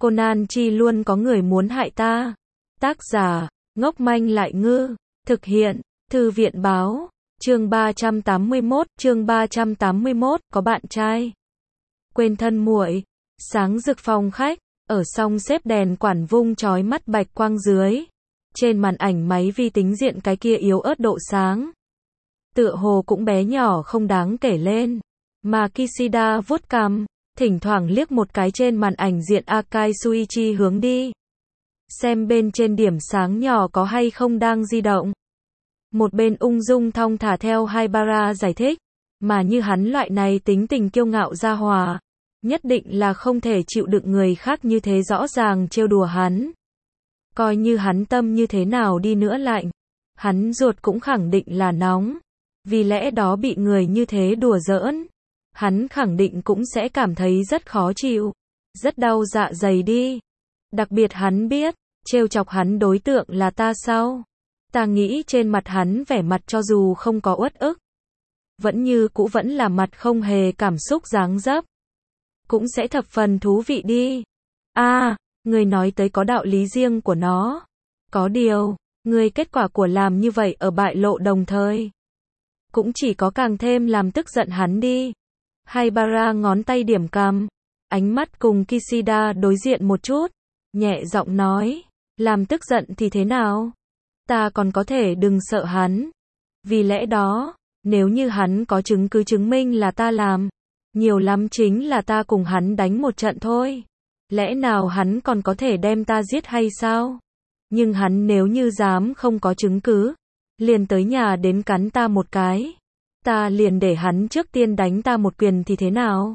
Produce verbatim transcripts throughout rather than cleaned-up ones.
Conan chi luôn có người muốn hại ta. Tác giả, ngốc manh lại ngư. Thực hiện, Thư viện báo. Chương ba trăm tám mươi mốt, chương ba trăm tám mươi mốt, có bạn trai. Quên thân muội. Sáng rực phòng khách, ở song xếp đèn quản vung chói mắt bạch quang dưới. Trên màn ảnh máy vi tính diện cái kia yếu ớt độ sáng. Tựa hồ cũng bé nhỏ không đáng kể lên. Mà Kishida vuốt cằm, thỉnh thoảng liếc một cái trên màn ảnh diện Akai Suichi hướng đi. Xem bên trên điểm sáng nhỏ có hay không đang di động. Một bên ung dung thong thả theo Haibara giải thích. Mà như hắn loại này tính tình kiêu ngạo gia hòa. Nhất định là không thể chịu đựng người khác như thế rõ ràng trêu đùa hắn. Coi như hắn tâm như thế nào đi nữa lạnh. Hắn ruột cũng khẳng định là nóng. Vì lẽ đó bị người như thế đùa giỡn. Hắn khẳng định cũng sẽ cảm thấy rất khó chịu. Rất đau dạ dày đi. Đặc biệt hắn biết, trêu chọc hắn đối tượng là ta sao? Ta nghĩ trên mặt hắn vẻ mặt cho dù không có uất ức. Vẫn như cũ vẫn là mặt không hề cảm xúc dáng dấp. Cũng sẽ thập phần thú vị đi. A, à, người nói tới có đạo lý riêng của nó. Có điều, người kết quả của làm như vậy ở bại lộ đồng thời. Cũng chỉ có càng thêm làm tức giận hắn đi. Haibara ngón tay điểm cằm. Ánh mắt cùng Kishida đối diện một chút. Nhẹ giọng nói. Làm tức giận thì thế nào? Ta còn có thể đừng sợ hắn. Vì lẽ đó, nếu như hắn có chứng cứ chứng minh là ta làm. Nhiều lắm chính là ta cùng hắn đánh một trận thôi. Lẽ nào hắn còn có thể đem ta giết hay sao? Nhưng hắn nếu như dám không có chứng cứ. Liền tới nhà đến cắn ta một cái. Ta liền để hắn trước tiên đánh ta một quyền thì thế nào?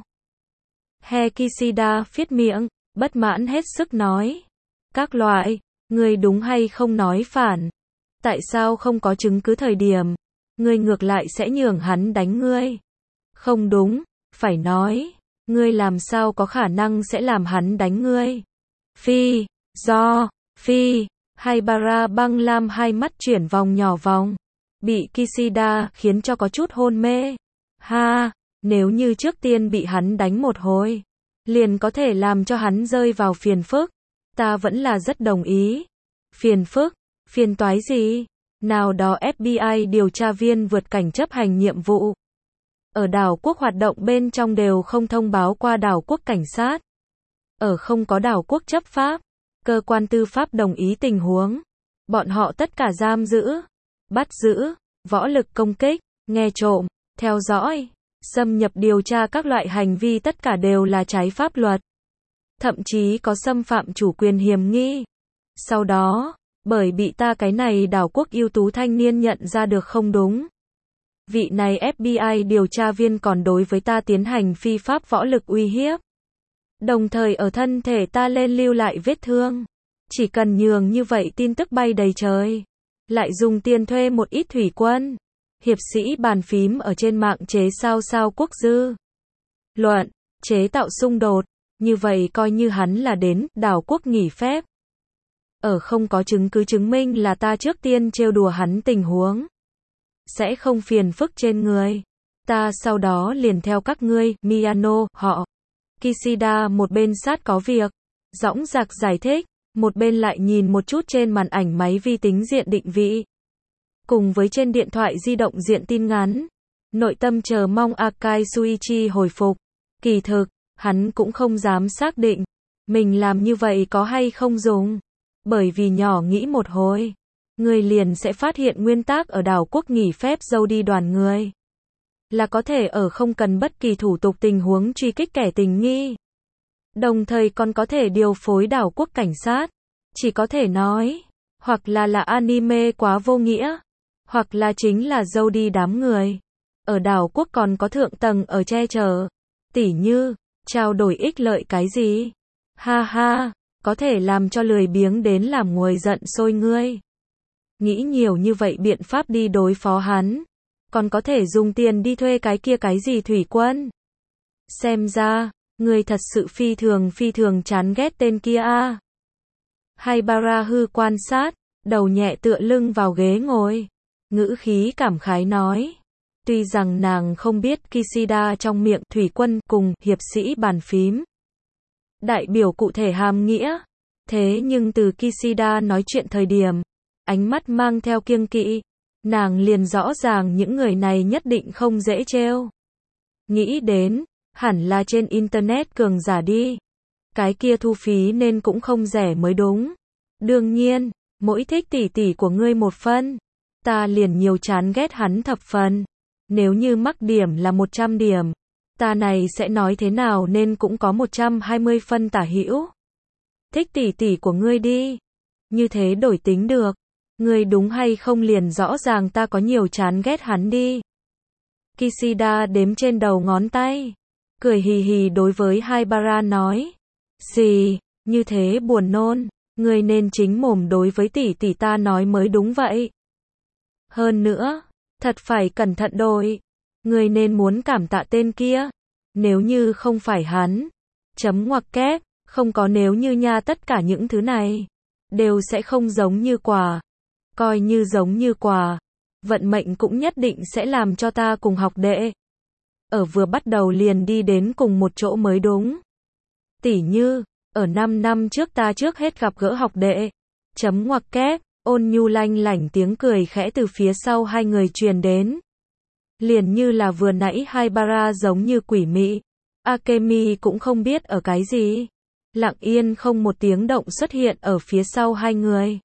He Kishida phiết miệng, bất mãn hết sức nói. Các loại, ngươi đúng hay không nói phản? Tại sao không có chứng cứ thời điểm? Ngươi ngược lại sẽ nhường hắn đánh ngươi? Không đúng, phải nói. Ngươi làm sao có khả năng sẽ làm hắn đánh ngươi? Phi, do, phi, Haibara băng lam hai mắt chuyển vòng nhỏ vòng. Bị Kishida khiến cho có chút hôn mê. Ha, nếu như trước tiên bị hắn đánh một hồi, liền có thể làm cho hắn rơi vào phiền phức. Ta vẫn là rất đồng ý. Phiền phức, phiền toái gì? Nào đó ép bi ai điều tra viên vượt cảnh chấp hành nhiệm vụ. Ở đảo quốc hoạt động bên trong đều không thông báo qua đảo quốc cảnh sát. Ở không có đảo quốc chấp pháp, cơ quan tư pháp đồng ý tình huống. Bọn họ tất cả giam giữ, bắt giữ, võ lực công kích, nghe trộm, theo dõi, xâm nhập điều tra các loại hành vi tất cả đều là trái pháp luật. Thậm chí có xâm phạm chủ quyền hiểm nghi. Sau đó, bởi bị ta cái này đảo quốc ưu tú thanh niên nhận ra được không đúng. Vị này ép bi ai điều tra viên còn đối với ta tiến hành phi pháp võ lực uy hiếp. Đồng thời ở thân thể ta lên lưu lại vết thương. Chỉ cần nhường như vậy tin tức bay đầy trời. Lại dùng tiền thuê một ít thủy quân. Hiệp sĩ bàn phím ở trên mạng chế sao sao quốc dư. Luận, chế tạo xung đột. Như vậy coi như hắn là đến đảo quốc nghỉ phép. Ở không có chứng cứ chứng minh là ta trước tiên trêu đùa hắn tình huống. Sẽ không phiền phức trên người. Ta sau đó liền theo các ngươi, Miyano, họ. Kishida một bên sát có việc. Dõng dạc giải thích. Một bên lại nhìn một chút trên màn ảnh máy vi tính diện định vị. Cùng với trên điện thoại di động diện tin ngắn. Nội tâm chờ mong Akai Suichi hồi phục. Kỳ thực, hắn cũng không dám xác định. Mình làm như vậy có hay không dùng. Bởi vì nhỏ nghĩ một hồi. Người liền sẽ phát hiện nguyên tắc ở đảo quốc nghỉ phép dâu đi đoàn người. Là có thể ở không cần bất kỳ thủ tục tình huống truy kích kẻ tình nghi. Đồng thời còn có thể điều phối đảo quốc cảnh sát. Chỉ có thể nói. Hoặc là là anime quá vô nghĩa. Hoặc là chính là dâu đi đám người. Ở đảo quốc còn có thượng tầng ở che chở. Tỉ như, trao đổi ích lợi cái gì? Ha ha, có thể làm cho lười biếng đến làm nguội giận sôi ngươi. Nghĩ nhiều như vậy biện pháp đi đối phó hắn. Còn có thể dùng tiền đi thuê cái kia cái gì thủy quân. Xem ra, ngươi thật sự phi thường phi thường chán ghét tên kia a. Haibara hư quan sát, đầu nhẹ tựa lưng vào ghế ngồi. Ngữ khí cảm khái nói. Tuy rằng nàng không biết Kishida trong miệng thủy quân cùng hiệp sĩ bàn phím. đại biểu cụ thể hàm nghĩa. Thế nhưng từ Kishida nói chuyện thời điểm, ánh mắt mang theo kiêng kỵ, nàng liền rõ ràng những người này nhất định không dễ trêu. Nghĩ đến, hẳn là trên internet cường giả đi. Cái kia thu phí nên cũng không rẻ mới đúng. Đương nhiên, mỗi thích tỷ tỷ của ngươi một phân, ta liền nhiều chán ghét hắn thập phần. Nếu như mắc điểm là một trăm điểm, ta này sẽ nói thế nào nên cũng có một trăm hai mươi phân tả hữu. Thích tỷ tỷ của ngươi đi. Như thế đổi tính được. Ngươi đúng hay không liền rõ ràng ta có nhiều chán ghét hắn đi. Kishida đếm trên đầu ngón tay. Cười hì hì đối với Haibara nói. Gì, như thế buồn nôn. Ngươi nên chính mồm đối với tỷ tỷ ta nói mới đúng vậy. Hơn nữa, thật phải cẩn thận đôi. Ngươi nên muốn cảm tạ tên kia. Nếu như không phải hắn. Chấm ngoặc kép, không có nếu như nha, tất cả những thứ này đều sẽ không giống như quà. Coi như giống như quà, vận mệnh cũng nhất định sẽ làm cho ta cùng học đệ ở vừa bắt đầu liền đi đến cùng một chỗ mới đúng. Tỉ như, ở năm năm trước ta trước hết gặp gỡ học đệ. Chấm ngoặc kép, ôn nhu lanh lảnh tiếng cười khẽ từ phía sau hai người truyền đến. Liền như là vừa nãy Haibara giống như quỷ mị. Akemi cũng không biết ở cái gì. Lặng yên không một tiếng động xuất hiện ở phía sau hai người.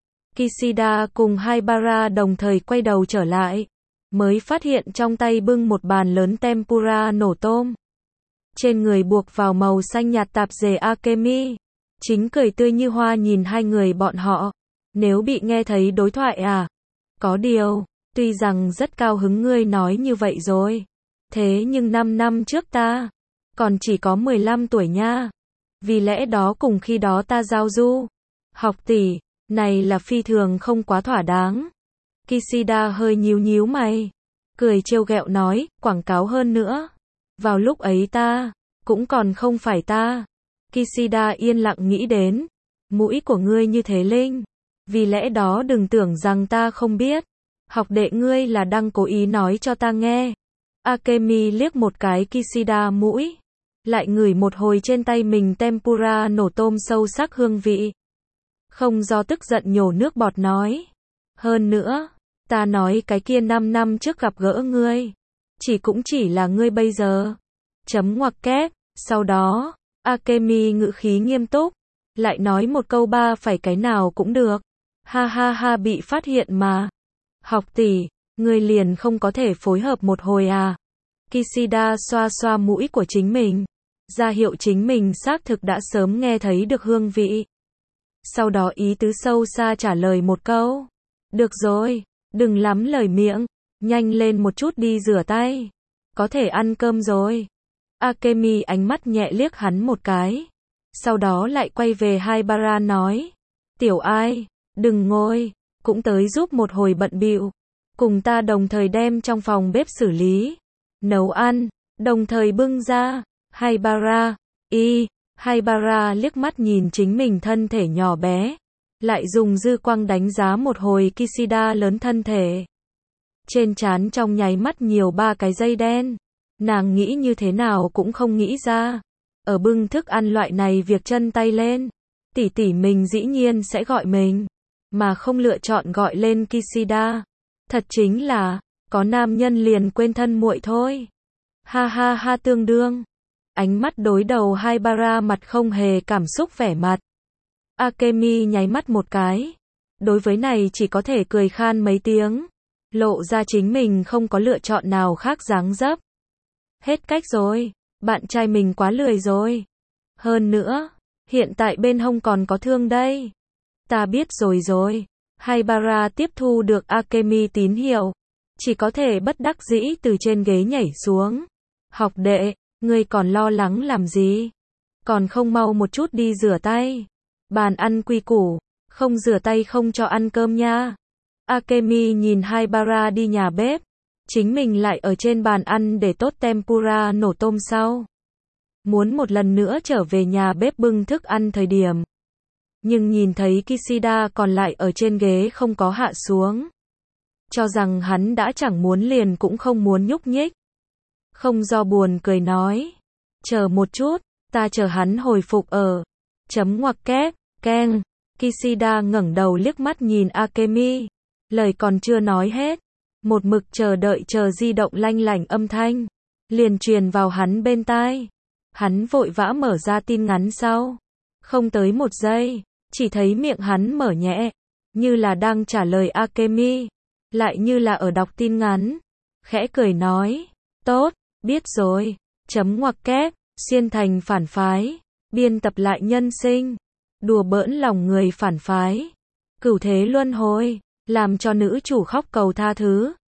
Kishida cùng Haibara đồng thời quay đầu trở lại. Mới phát hiện trong tay bưng một bàn lớn tempura nổ tôm. Trên người buộc vào màu xanh nhạt tạp dề Akemi. Chính cười tươi như hoa nhìn hai người bọn họ. Nếu bị nghe thấy đối thoại à? Có điều, tuy rằng rất cao hứng ngươi nói như vậy rồi. Thế nhưng năm năm trước ta còn chỉ có mười lăm tuổi nha. Vì lẽ đó cùng khi đó ta giao du. Học tỷ, này là phi thường không quá thỏa đáng. Kishida hơi nhíu nhíu mày. Cười trêu ghẹo nói, quảng cáo hơn nữa. Vào lúc ấy ta, cũng còn không phải ta. Kishida yên lặng nghĩ đến. Mũi của ngươi như thế linh. Vì lẽ đó đừng tưởng rằng ta không biết. Học đệ ngươi là đang cố ý nói cho ta nghe. Akemi liếc một cái Kishida mũi. Lại ngửi một hồi trên tay mình tempura nổ tôm sâu sắc hương vị. Không do tức giận nhổ nước bọt nói. Hơn nữa, ta nói cái kia năm năm trước gặp gỡ ngươi. Chỉ cũng chỉ là ngươi bây giờ. Chấm ngoặc kép, sau đó, Akemi ngữ khí nghiêm túc. Lại nói một câu ba phải cái nào cũng được. Ha ha ha bị phát hiện mà. Học tỷ, ngươi liền không có thể phối hợp một hồi à? Kishida xoa xoa mũi của chính mình. Ra hiệu chính mình xác thực đã sớm nghe thấy được hương vị. Sau đó ý tứ sâu xa trả lời một câu. Được rồi, đừng lắm lời miệng. Nhanh lên một chút đi rửa tay. Có thể ăn cơm rồi. Akemi ánh mắt nhẹ liếc hắn một cái. Sau đó lại quay về Haibara nói. Tiểu ai, đừng ngồi. Cũng tới giúp một hồi bận bịu. Cùng ta đồng thời đem trong phòng bếp xử lý. Nấu ăn, đồng thời bưng ra. Haibara, y, Haibara liếc mắt nhìn chính mình thân thể nhỏ bé. Lại dùng dư quang đánh giá một hồi Kishida lớn thân thể. Trên trán trong nháy mắt nhiều ba cái dây đen. Nàng nghĩ như thế nào cũng không nghĩ ra. Ở bưng thức ăn loại này việc chân tay lên. Tỷ tỷ mình dĩ nhiên sẽ gọi mình. Mà không lựa chọn gọi lên Kishida. Thật chính là, có nam nhân liền quên thân muội thôi. Ha ha ha tương đương. Ánh mắt đối đầu Haibara mặt không hề cảm xúc vẻ mặt. Akemi nháy mắt một cái. Đối với này chỉ có thể cười khan mấy tiếng. Lộ ra chính mình không có lựa chọn nào khác dáng dấp. Hết cách rồi. Bạn trai mình quá lười rồi. Hơn nữa, hiện tại bên hông còn có thương đây. Ta biết rồi rồi. Haibara tiếp thu được Akemi tín hiệu. Chỉ có thể bất đắc dĩ từ trên ghế nhảy xuống. Học đệ, ngươi còn lo lắng làm gì? Còn không mau một chút đi rửa tay. Bàn ăn quy củ, không rửa tay không cho ăn cơm nha. Akemi nhìn Haibara đi nhà bếp. Chính mình lại ở trên bàn ăn để tốt tempura nổ tôm sau. Muốn một lần nữa trở về nhà bếp bưng thức ăn thời điểm. Nhưng nhìn thấy Kishida còn lại ở trên ghế không có hạ xuống. Cho rằng hắn đã chẳng muốn liền cũng không muốn nhúc nhích. Không do buồn cười nói. Chờ một chút, Ta chờ hắn hồi phục ở. Chấm ngoặc kép, keng. Kishida ngẩng đầu liếc mắt nhìn Akemi. Lời còn chưa nói hết. Một mực chờ đợi chờ di động lanh lảnh âm thanh. Liền truyền vào hắn bên tai. Hắn vội vã mở ra tin ngắn sau. Không tới một giây. Chỉ thấy miệng hắn mở nhẹ. Như là đang trả lời Akemi. Lại như là ở đọc tin ngắn. Khẽ cười nói. Tốt, biết rồi. Chấm ngoặc kép, xuyên thành phản phái. Biên tập lại nhân sinh. Đùa bỡn lòng người phản phái. Cửu thế luân hồi. Làm cho nữ chủ khóc cầu tha thứ.